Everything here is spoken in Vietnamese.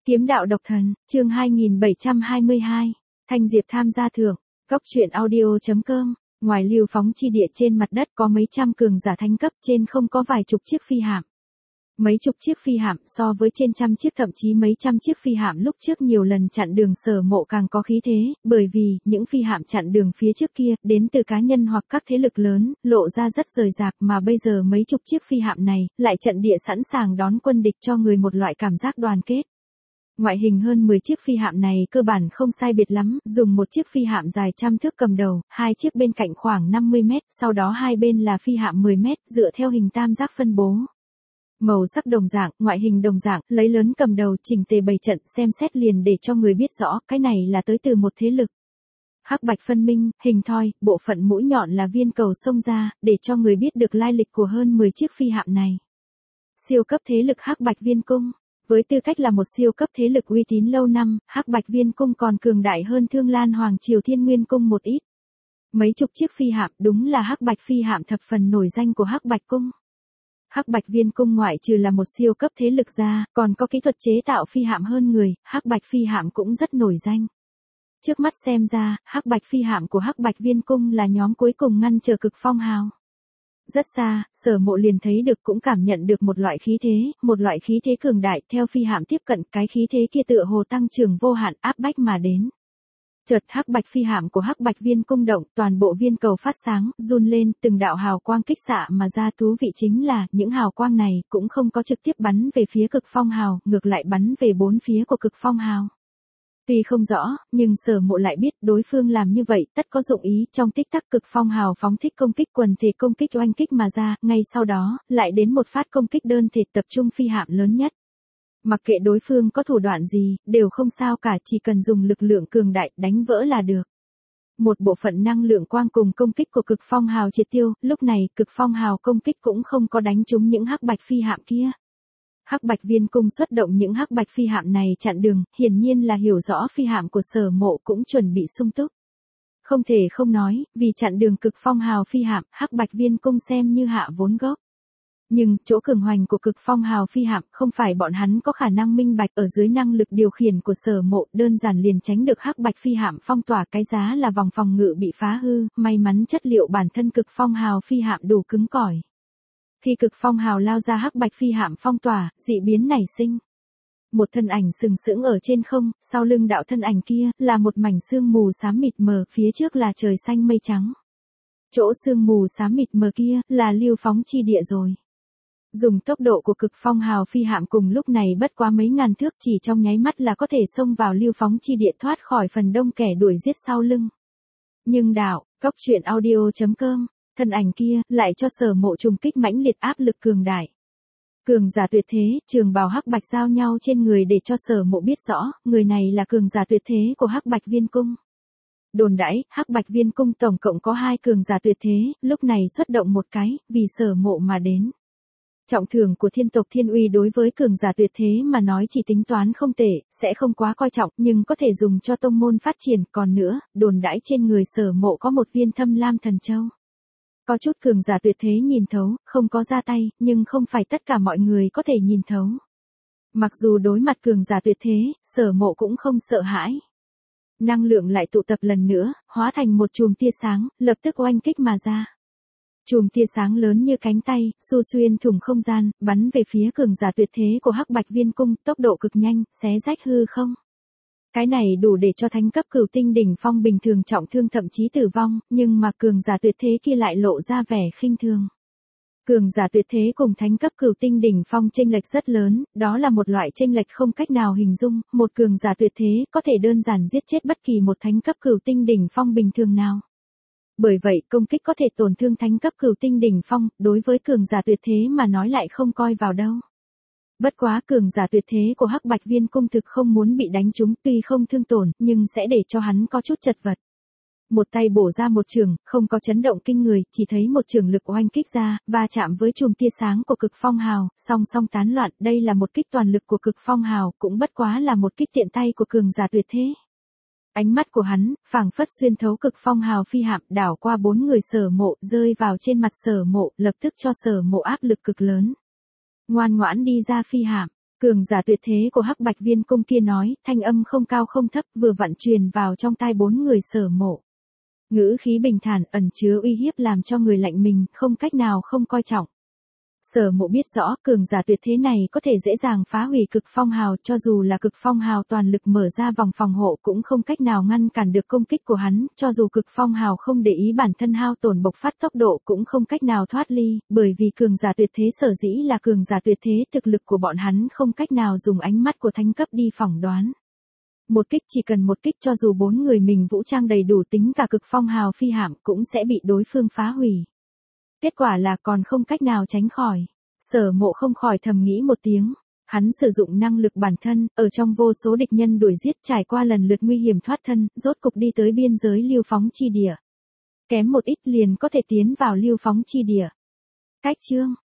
Kiếm đạo độc thần, chương 2722, Thanh Diệp tham gia thưởng, Cốc truyện audio.com, ngoài lưu phóng chi địa trên mặt đất có mấy trăm cường giả thánh cấp, trên không có vài chục chiếc phi hạm. Mấy chục chiếc phi hạm so với trên trăm chiếc, thậm chí mấy trăm chiếc phi hạm lúc trước nhiều lần chặn đường Sở Mộ càng có khí thế, bởi vì những phi hạm chặn đường phía trước kia đến từ cá nhân hoặc các thế lực lớn, lộ ra rất rời rạc, mà bây giờ mấy chục chiếc phi hạm này lại trận địa sẵn sàng đón quân địch, cho người một loại cảm giác đoàn kết. Ngoại hình hơn 10 chiếc phi hạm này cơ bản không sai biệt lắm, dùng một chiếc phi hạm dài trăm thước cầm đầu, hai chiếc bên cạnh khoảng 50 mét, sau đó hai bên là phi hạm 10 mét, dựa theo hình tam giác phân bố. Màu sắc đồng dạng, ngoại hình đồng dạng, lấy lớn cầm đầu, chỉnh tề bày trận, xem xét liền để cho người biết rõ, cái này là tới từ một thế lực. Hắc bạch phân minh, hình thoi, bộ phận mũi nhọn là viên cầu xông ra, để cho người biết được lai lịch của hơn 10 chiếc phi hạm này. Siêu cấp thế lực Hắc Bạch Viên Cung. Với tư cách là một siêu cấp thế lực uy tín lâu năm, Hắc Bạch Viên Cung còn cường đại hơn Thương Lan Hoàng Triều Thiên Nguyên Cung một ít. Mấy chục chiếc phi hạm đúng là Hắc Bạch phi hạm thập phần nổi danh của Hắc Bạch Cung. Hắc Bạch Viên Cung ngoại trừ là một siêu cấp thế lực ra, còn có kỹ thuật chế tạo phi hạm hơn người, Hắc Bạch phi hạm cũng rất nổi danh. Trước mắt xem ra, Hắc Bạch phi hạm của Hắc Bạch Viên Cung là nhóm cuối cùng ngăn chờ Cực Phong Hào. Rất xa, Sở Mộ liền thấy được, cũng cảm nhận được một loại khí thế cường đại, theo phi hạm tiếp cận, cái khí thế kia tựa hồ tăng trưởng vô hạn, áp bách mà đến. Chợt Hắc Bạch phi hạm của Hắc Bạch Viên Cung động, toàn bộ viên cầu phát sáng, run lên, từng đạo hào quang kích xạ mà ra, thú vị chính là, những hào quang này cũng không có trực tiếp bắn về phía Cực Phong Hào, ngược lại bắn về bốn phía của Cực Phong Hào. Tuy không rõ, nhưng Sở Mộ lại biết đối phương làm như vậy tất có dụng ý, trong tích tắc Cực Phong Hào phóng thích công kích quần thể, công kích oanh kích mà ra, ngay sau đó, lại đến một phát công kích đơn thể, tập trung phi hạm lớn nhất. Mặc kệ đối phương có thủ đoạn gì, đều không sao cả, chỉ cần dùng lực lượng cường đại đánh vỡ là được. Một bộ phận năng lượng quang cùng công kích của Cực Phong Hào triệt tiêu, lúc này Cực Phong Hào công kích cũng không có đánh trúng những Hắc Bạch phi hạm kia. Hắc Bạch Viên Cung xuất động những Hắc Bạch phi hạm này chặn đường, hiển nhiên là hiểu rõ phi hạm của Sở Mộ cũng chuẩn bị sung túc. Không thể không nói, vì chặn đường Cực Phong Hào phi hạm, Hắc Bạch Viên Cung xem như hạ vốn gốc. Nhưng, chỗ cường hoành của Cực Phong Hào phi hạm không phải bọn hắn có khả năng minh bạch, ở dưới năng lực điều khiển của Sở Mộ, đơn giản liền tránh được Hắc Bạch phi hạm phong tỏa, cái giá là vòng phòng ngự bị phá hư, may mắn chất liệu bản thân Cực Phong Hào phi hạm đủ cứng cỏi. Khi Cực Phong Hào lao ra Hắc Bạch phi hạm phong tỏa, dị biến nảy sinh. Một thân ảnh sừng sững ở trên không, sau lưng đạo thân ảnh kia là một mảnh sương mù xám mịt mờ, phía trước là trời xanh mây trắng. Chỗ sương mù xám mịt mờ kia là lưu phóng chi địa rồi. Dùng tốc độ của Cực Phong Hào phi hạm cùng lúc này bất quá mấy ngàn thước, chỉ trong nháy mắt là có thể xông vào lưu phóng chi địa, thoát khỏi phần đông kẻ đuổi giết sau lưng. Nhưng Cốc truyện audio.com, thân ảnh kia lại cho Sở Mộ trùng kích mãnh liệt, áp lực cường đại. Cường giả tuyệt thế, trường bào hắc bạch giao nhau trên người để cho Sở Mộ biết rõ, người này là cường giả tuyệt thế của Hắc Bạch Viên Cung. Đồn đãi, Hắc Bạch Viên Cung tổng cộng có 2 cường giả tuyệt thế, lúc này xuất động một cái, vì Sở Mộ mà đến. Trọng thưởng của thiên tộc Thiên Uy đối với cường giả tuyệt thế mà nói chỉ tính toán không tệ, sẽ không quá coi trọng, nhưng có thể dùng cho tông môn phát triển, còn nữa, đồn đãi trên người Sở Mộ có một viên Thâm Lam Thần Châu. Có chút cường giả tuyệt thế nhìn thấu, không có ra tay, nhưng không phải tất cả mọi người có thể nhìn thấu. Mặc dù đối mặt cường giả tuyệt thế, Sở Mộ cũng không sợ hãi. Năng lượng lại tụ tập lần nữa, hóa thành một chùm tia sáng, lập tức oanh kích mà ra. Chùm tia sáng lớn như cánh tay, xu xuyên thủng không gian, bắn về phía cường giả tuyệt thế của Hắc Bạch Viên Cung, tốc độ cực nhanh, xé rách hư không. Cái này đủ để cho thánh cấp Cửu Tinh đỉnh phong bình thường trọng thương, thậm chí tử vong, nhưng mà cường giả tuyệt thế kia lại lộ ra vẻ khinh thường. Cường giả tuyệt thế cùng thánh cấp Cửu Tinh đỉnh phong chênh lệch rất lớn, đó là một loại chênh lệch không cách nào hình dung, một cường giả tuyệt thế có thể đơn giản giết chết bất kỳ một thánh cấp Cửu Tinh đỉnh phong bình thường nào. Bởi vậy, công kích có thể tổn thương thánh cấp Cửu Tinh đỉnh phong, đối với cường giả tuyệt thế mà nói lại không coi vào đâu. Bất quá cường giả tuyệt thế của Hắc Bạch Viên Cung thực không muốn bị đánh trúng, tuy không thương tổn, nhưng sẽ để cho hắn có chút chật vật. Một tay bổ ra một chưởng, không có chấn động kinh người, chỉ thấy một chưởng lực oanh kích ra, va chạm với chùm tia sáng của Cực Phong Hào, song song tán loạn, đây là một kích toàn lực của Cực Phong Hào, cũng bất quá là một kích tiện tay của cường giả tuyệt thế. Ánh mắt của hắn, phảng phất xuyên thấu Cực Phong Hào phi hạm, đảo qua 4 người Sở Mộ, rơi vào trên mặt Sở Mộ, lập tức cho Sở Mộ áp lực cực lớn. Ngoan ngoãn đi ra phi hạm, Cường giả tuyệt thế của Hắc Bạch Viên Cung kia nói, thanh âm không cao không thấp, vừa vặn truyền vào trong tai bốn người Sở Mộ. Ngữ khí bình thản ẩn chứa uy hiếp làm cho người lạnh mình, không cách nào không coi trọng. Sở Mộ biết rõ cường giả tuyệt thế này có thể dễ dàng phá hủy Cực Phong Hào, cho dù là Cực Phong Hào toàn lực mở ra vòng phòng hộ cũng không cách nào ngăn cản được công kích của hắn, cho dù Cực Phong Hào không để ý bản thân hao tổn bộc phát tốc độ cũng không cách nào thoát ly, bởi vì cường giả tuyệt thế sở dĩ là cường giả tuyệt thế, thực lực của bọn hắn không cách nào dùng ánh mắt của thánh cấp đi phỏng đoán. Một kích chỉ cần một kích, cho dù bốn người mình vũ trang đầy đủ, tính cả Cực Phong Hào phi hạm cũng sẽ bị đối phương phá hủy. Kết quả là còn không cách nào tránh khỏi. Sở Mộ không khỏi thầm nghĩ một tiếng. Hắn sử dụng năng lực bản thân, ở trong vô số địch nhân đuổi giết, trải qua lần lượt nguy hiểm thoát thân, rốt cục đi tới biên giới Lưu Phóng chi địa. Kém một ít liền có thể tiến vào Lưu Phóng chi địa. Cách chương